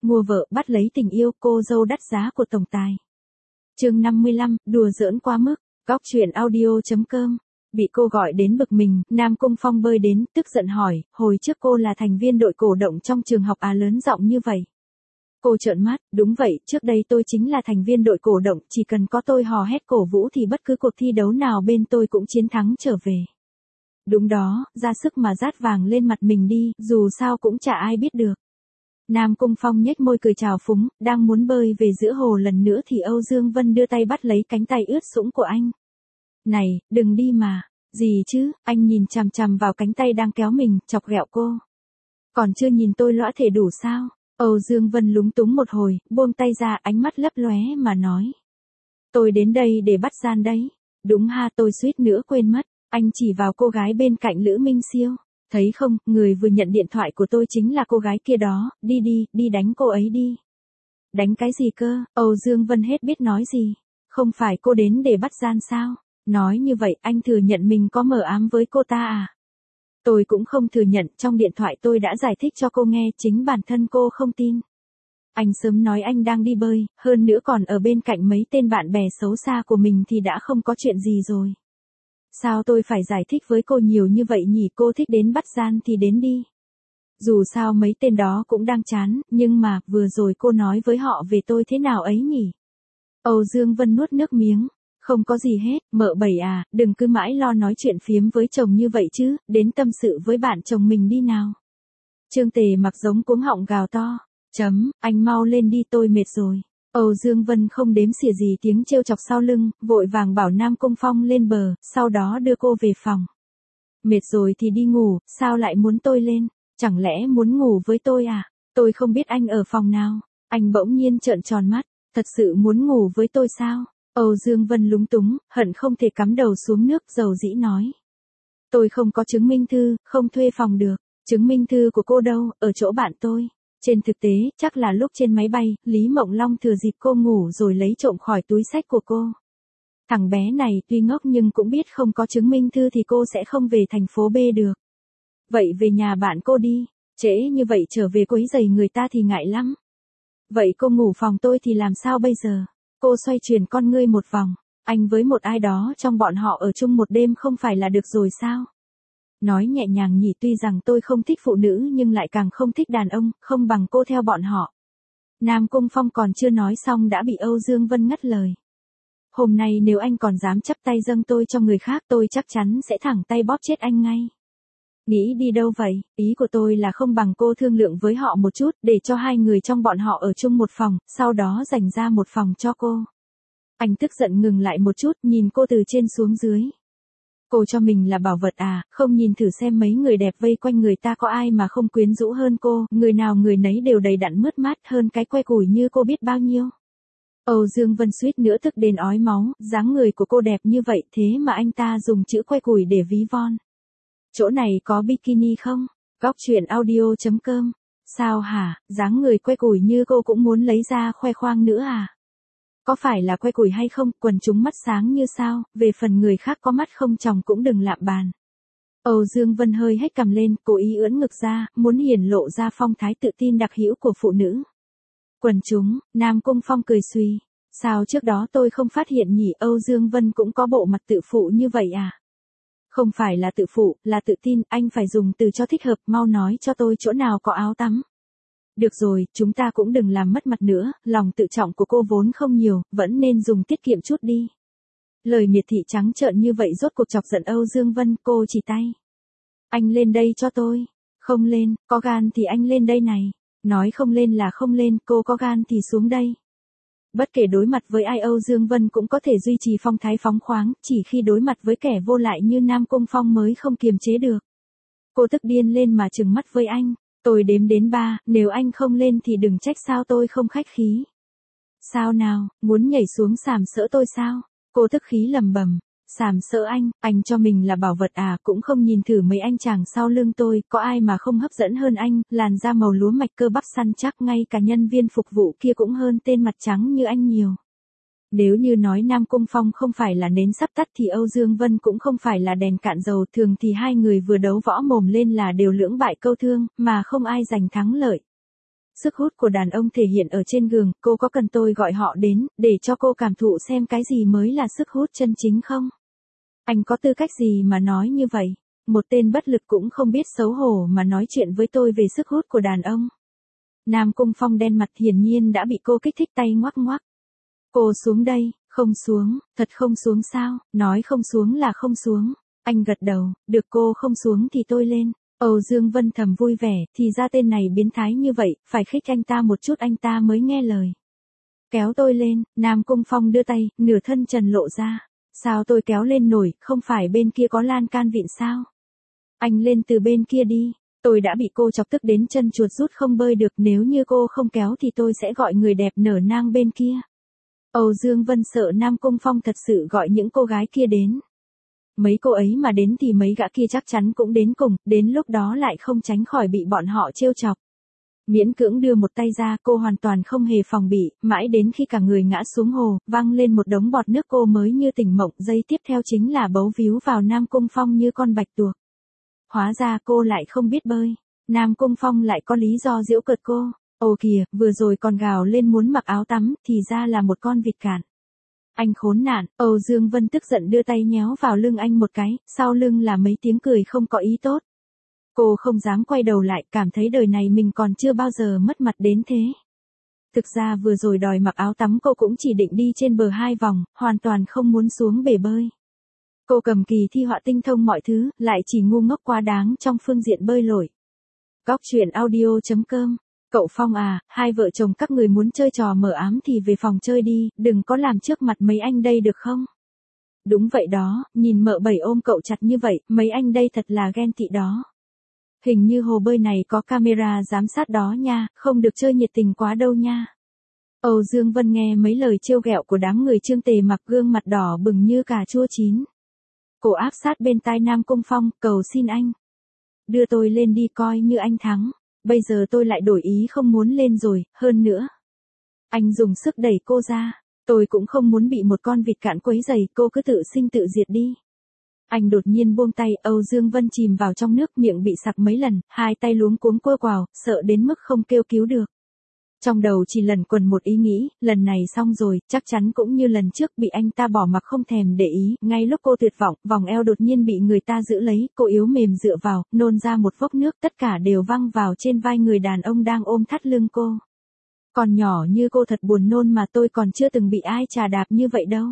mua vợ bắt lấy tình yêu, cô dâu đắt giá của tổng tài. Chương 55, đùa giỡn quá mức. Góc truyện audio.com. Bị cô gọi đến bực mình, Nam Cung Phong bơi đến, tức giận hỏi, hồi trước cô là thành viên đội cổ động trong trường học à, lớn giọng như vậy. Cô trợn mắt, đúng vậy, trước đây tôi chính là thành viên đội cổ động, chỉ cần có tôi hò hét cổ vũ thì bất cứ cuộc thi đấu nào bên tôi cũng chiến thắng trở về. Đúng đó, ra sức mà rát vàng lên mặt mình đi, dù sao cũng chả ai biết được. Nam Cung Phong nhếch môi cười trào phúng, đang muốn bơi về giữa hồ lần nữa thì Âu Dương Vân đưa tay bắt lấy cánh tay ướt sũng của anh. Này, đừng đi mà. Gì chứ, anh nhìn chằm chằm vào cánh tay đang kéo mình, chọc ghẹo cô. Còn chưa nhìn tôi lõa thể đủ sao? Âu Dương Vân lúng túng một hồi, buông tay ra, ánh mắt lấp lóe mà nói. Tôi đến đây để bắt gian đấy. Đúng ha, tôi suýt nữa quên mất. Anh chỉ vào cô gái bên cạnh Lữ Minh Siêu. Thấy không, người vừa nhận điện thoại của tôi chính là cô gái kia đó, đi đánh cô ấy đi. Đánh cái gì cơ? Âu Dương Vân hết biết nói gì. Không phải cô đến để bắt gian sao? Nói như vậy anh thừa nhận mình có mờ ám với cô ta à? Tôi cũng không thừa nhận, trong điện thoại tôi đã giải thích cho cô nghe, chính bản thân cô không tin. Anh sớm nói anh đang đi bơi, hơn nữa còn ở bên cạnh mấy tên bạn bè xấu xa của mình thì đã không có chuyện gì rồi. Sao tôi phải giải thích với cô nhiều như vậy nhỉ? Cô thích đến bắt gian thì đến đi. Dù sao mấy tên đó cũng đang chán, nhưng mà vừa rồi cô nói với họ về tôi thế nào ấy nhỉ? Âu Dương Vân nuốt nước miếng. Không có gì hết, mợ bảy à, đừng cứ mãi lo nói chuyện phiếm với chồng như vậy chứ, đến tâm sự với bạn chồng mình đi nào. Trương Tề mặc giống cuống họng gào to. Anh mau lên đi, tôi mệt rồi. Âu Dương Vân không đếm xỉa gì tiếng trêu chọc sau lưng, vội vàng bảo Nam Cung Phong lên bờ, sau đó đưa cô về phòng. Mệt rồi thì đi ngủ, sao lại muốn tôi lên? Chẳng lẽ muốn ngủ với tôi à? Tôi không biết anh ở phòng nào. Anh bỗng nhiên trợn tròn mắt, thật sự muốn ngủ với tôi sao? Âu Dương Vân lúng túng, hận không thể cắm đầu xuống nước, dầu dĩ nói. Tôi không có chứng minh thư, không thuê phòng được. Chứng minh thư của cô đâu, ở chỗ bạn tôi. Trên thực tế, chắc là lúc trên máy bay, Lý Mộng Long thừa dịp cô ngủ rồi lấy trộm khỏi túi xách của cô. Thằng bé này tuy ngốc nhưng cũng biết không có chứng minh thư thì cô sẽ không về thành phố B được. Vậy về nhà bạn cô đi, trễ như vậy trở về quấy rầy người ta thì ngại lắm. Vậy cô ngủ phòng tôi thì làm sao bây giờ? Cô xoay chuyển con ngươi một vòng, anh với một ai đó trong bọn họ ở chung một đêm không phải là được rồi sao? Nói nhẹ nhàng nhỉ, tuy rằng tôi không thích phụ nữ nhưng lại càng không thích đàn ông, không bằng cô theo bọn họ. Nam Cung Phong còn chưa nói xong đã bị Âu Dương Vân ngắt lời. Hôm nay nếu anh còn dám chắp tay dâng tôi cho người khác tôi chắc chắn sẽ thẳng tay bóp chết anh ngay. Nghĩ đi đâu vậy, ý của tôi là không bằng cô thương lượng với họ một chút để cho hai người trong bọn họ ở chung một phòng, sau đó dành ra một phòng cho cô. Anh tức giận ngừng lại một chút, nhìn cô từ trên xuống dưới. Cô cho mình là bảo vật à, không nhìn thử xem mấy người đẹp vây quanh người ta có ai mà không quyến rũ hơn cô, người nào người nấy đều đầy đặn mướt mát hơn cái que củi như cô biết bao nhiêu. Âu Dương Vân suýt nữa tức đến ói máu, dáng người của cô đẹp như vậy thế mà anh ta dùng chữ que củi để ví von. Chỗ này có bikini không? Góc truyện audio.com. Sao hả, dáng người que củi như cô cũng muốn lấy ra khoe khoang nữa à? Có phải là que củi hay không, quần chúng mắt sáng như sao, về phần người khác có mắt không tròng cũng đừng lạm bàn. Âu Dương Vân hơi hét cằm lên, cố ý ưỡn ngực ra, muốn hiển lộ ra phong thái tự tin đặc hữu của phụ nữ. Quần chúng, Nam Cung Phong cười suy. Sao trước đó tôi không phát hiện nhỉ? Âu Dương Vân cũng có bộ mặt tự phụ như vậy à? Không phải là tự phụ, là tự tin, anh phải dùng từ cho thích hợp, mau nói cho tôi chỗ nào có áo tắm. Được rồi, chúng ta cũng đừng làm mất mặt nữa, lòng tự trọng của cô vốn không nhiều, vẫn nên dùng tiết kiệm chút đi. Lời miệt thị trắng trợn như vậy rốt cuộc chọc giận Âu Dương Vân, cô chỉ tay. Anh lên đây cho tôi. Không lên, có gan thì anh lên đây này. Nói không lên là không lên, cô có gan thì xuống đây. Bất kể đối mặt với ai Âu Dương Vân cũng có thể duy trì phong thái phóng khoáng, chỉ khi đối mặt với kẻ vô lại như Nam Cung Phong mới không kiềm chế được. Cô tức điên lên mà trừng mắt với anh. Tôi đếm đến 3, nếu anh không lên thì đừng trách sao tôi không khách khí. Sao nào, muốn nhảy xuống sàm sỡ tôi sao? Cô tức khí lầm bầm. Sàm sỡ anh cho mình là bảo vật à, cũng không nhìn thử mấy anh chàng sau lưng tôi, có ai mà không hấp dẫn hơn anh, làn da màu lúa mạch cơ bắp săn chắc, ngay cả nhân viên phục vụ kia cũng hơn tên mặt trắng như anh nhiều. Nếu như nói Nam Cung Phong không phải là nến sắp tắt thì Âu Dương Vân cũng không phải là đèn cạn dầu, thường thì hai người vừa đấu võ mồm lên là đều lưỡng bại câu thương, mà không ai giành thắng lợi. Sức hút của đàn ông thể hiện ở trên giường, cô có cần tôi gọi họ đến, để cho cô cảm thụ xem cái gì mới là sức hút chân chính không? Anh có tư cách gì mà nói như vậy? Một tên bất lực cũng không biết xấu hổ mà nói chuyện với tôi về sức hút của đàn ông. Nam Cung Phong đen mặt, hiển nhiên đã bị cô kích thích, tay ngoắc ngoắc. Cô xuống đây, không xuống, thật không xuống sao, nói không xuống là không xuống. Anh gật đầu, được, cô không xuống thì tôi lên. Âu Dương Vân thầm vui vẻ, thì ra tên này biến thái như vậy, phải khích anh ta một chút anh ta mới nghe lời. Kéo tôi lên, Nam Cung Phong đưa tay, nửa thân trần lộ ra. Sao tôi kéo lên nổi, không phải bên kia có lan can vịn sao? Anh lên từ bên kia đi. Tôi đã bị cô chọc tức đến chân chuột rút không bơi được, nếu như cô không kéo thì tôi sẽ gọi người đẹp nở nang bên kia. Âu Dương Vân sợ Nam Cung Phong thật sự gọi những cô gái kia đến. Mấy cô ấy mà đến thì mấy gã kia chắc chắn cũng đến cùng, đến lúc đó lại không tránh khỏi bị bọn họ trêu chọc. Miễn cưỡng đưa một tay ra, cô hoàn toàn không hề phòng bị, mãi đến khi cả người ngã xuống hồ, văng lên một đống bọt nước cô mới như tỉnh mộng, giây tiếp theo chính là bấu víu vào Nam Cung Phong như con bạch tuộc. Hóa ra cô lại không biết bơi. Nam Cung Phong lại có lý do giễu cợt cô. Ồ kìa, vừa rồi còn gào lên muốn mặc áo tắm, thì ra là một con vịt cạn. Anh khốn nạn, Âu Dương Vân tức giận đưa tay nhéo vào lưng anh một cái, sau lưng là mấy tiếng cười không có ý tốt. Cô không dám quay đầu lại, cảm thấy đời này mình còn chưa bao giờ mất mặt đến thế. Thực ra vừa rồi đòi mặc áo tắm cô cũng chỉ định đi trên bờ 2 vòng, hoàn toàn không muốn xuống bể bơi. Cô cầm kỳ thi họa tinh thông mọi thứ, lại chỉ ngu ngốc quá đáng trong phương diện bơi lội. Góc truyện audio.com. Cậu Phong à, hai vợ chồng các người muốn chơi trò mờ ám thì về phòng chơi đi, đừng có làm trước mặt mấy anh đây được không? Đúng vậy đó, nhìn mợ bảy ôm cậu chặt như vậy, mấy anh đây thật là ghen tị đó. Hình như hồ bơi này có camera giám sát đó nha, không được chơi nhiệt tình quá đâu nha. Âu Dương Vân nghe mấy lời trêu ghẹo của đám người Trương Tề mặc, gương mặt đỏ bừng như cà chua chín. Cô áp sát bên tai Nam Cung Phong, cầu xin anh. Đưa tôi lên đi, coi như anh thắng. Bây giờ tôi lại đổi ý không muốn lên rồi, hơn nữa. Anh dùng sức đẩy cô ra. Tôi cũng không muốn bị một con vịt cạn quấy rầy, cô cứ tự sinh tự diệt đi. Anh đột nhiên buông tay, Âu Dương Vân chìm vào trong nước, miệng bị sặc mấy lần, hai tay luống cuống quơ quào, sợ đến mức không kêu cứu được. Trong đầu chỉ lẩn quẩn một ý nghĩ, lần này xong rồi, chắc chắn cũng như lần trước bị anh ta bỏ mặc không thèm để ý, ngay lúc cô tuyệt vọng, vòng eo đột nhiên bị người ta giữ lấy, cô yếu mềm dựa vào, nôn ra một vốc nước, tất cả đều văng vào trên vai người đàn ông đang ôm thắt lưng cô. Còn nhỏ như cô thật buồn nôn mà, tôi còn chưa từng bị ai chà đạp như vậy đâu.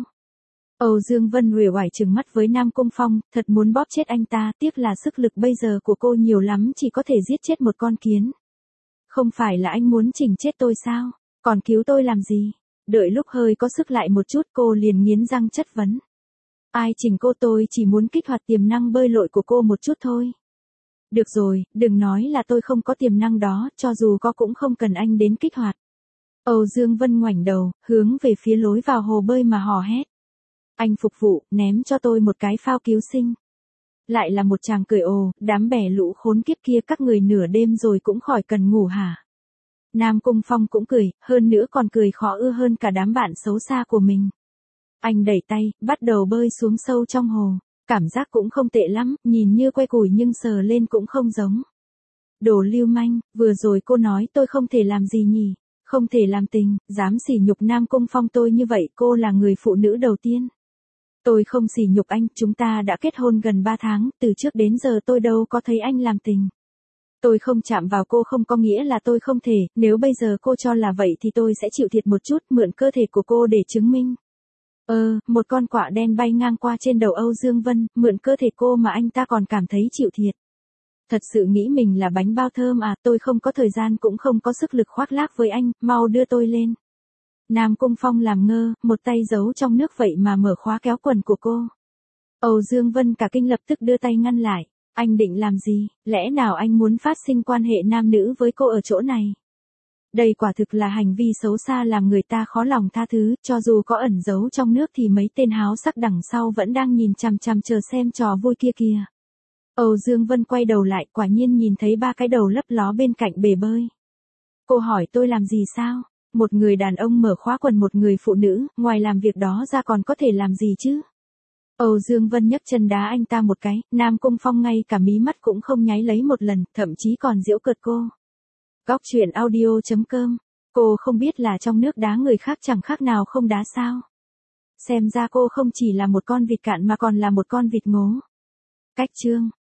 Âu Dương Vân uể oải trừng mắt với Nam Cung Phong, thật muốn bóp chết anh ta, tiếc là sức lực bây giờ của cô nhiều lắm chỉ có thể giết chết một con kiến. Không phải là anh muốn chỉnh chết tôi sao? Còn cứu tôi làm gì? Đợi lúc hơi có sức lại một chút cô liền nghiến răng chất vấn. Ai chỉnh cô, tôi chỉ muốn kích hoạt tiềm năng bơi lội của cô một chút thôi. Được rồi, đừng nói là tôi không có tiềm năng đó, cho dù có cũng không cần anh đến kích hoạt. Âu Dương Vân ngoảnh đầu, hướng về phía lối vào hồ bơi mà hò hét. Anh phục vụ, ném cho tôi một cái phao cứu sinh. Lại là một chàng cười ồ, đám bè lũ khốn kiếp kia, các người nửa đêm rồi cũng khỏi cần ngủ hả? Nam Cung Phong cũng cười, hơn nữa còn cười khó ưa hơn cả đám bạn xấu xa của mình. Anh đẩy tay, bắt đầu bơi xuống sâu trong hồ. Cảm giác cũng không tệ lắm, nhìn như que củi nhưng sờ lên cũng không giống. Đồ lưu manh, vừa rồi cô nói tôi không thể làm gì nhỉ? Không thể làm tình, dám sỉ nhục Nam Cung Phong tôi như vậy, cô là người phụ nữ đầu tiên. Tôi không sỉ nhục anh, chúng ta đã kết hôn gần 3 tháng, từ trước đến giờ tôi đâu có thấy anh làm tình. Tôi không chạm vào cô không có nghĩa là tôi không thể, nếu bây giờ cô cho là vậy thì tôi sẽ chịu thiệt một chút, mượn cơ thể của cô để chứng minh. Một con quạ đen bay ngang qua trên đầu Âu Dương Vân, mượn cơ thể cô mà anh ta còn cảm thấy chịu thiệt. Thật sự nghĩ mình là bánh bao thơm à, tôi không có thời gian cũng không có sức lực khoác lác với anh, mau đưa tôi lên. Nam Cung Phong làm ngơ, một tay giấu trong nước vậy mà mở khóa kéo quần của cô. Âu Dương Vân cả kinh lập tức đưa tay ngăn lại. Anh định làm gì, lẽ nào anh muốn phát sinh quan hệ nam nữ với cô ở chỗ này? Đây quả thực là hành vi xấu xa làm người ta khó lòng tha thứ, cho dù có ẩn giấu trong nước thì mấy tên háo sắc đằng sau vẫn đang nhìn chằm chằm chờ xem trò vui kia kìa. Âu Dương Vân quay đầu lại, quả nhiên nhìn thấy 3 cái đầu lấp ló bên cạnh bể bơi. Cô hỏi tôi làm gì sao? Một người đàn ông mở khóa quần một người phụ nữ, ngoài làm việc đó ra còn có thể làm gì chứ? Âu Dương Vân nhấc chân đá anh ta một cái, Nam Cung Phong ngay cả mí mắt cũng không nháy lấy một lần, thậm chí còn giễu cợt cô. Góc truyện audio.com. Cô không biết là trong nước đá người khác chẳng khác nào không đá sao. Xem ra cô không chỉ là một con vịt cạn mà còn là một con vịt ngố. Cách chương.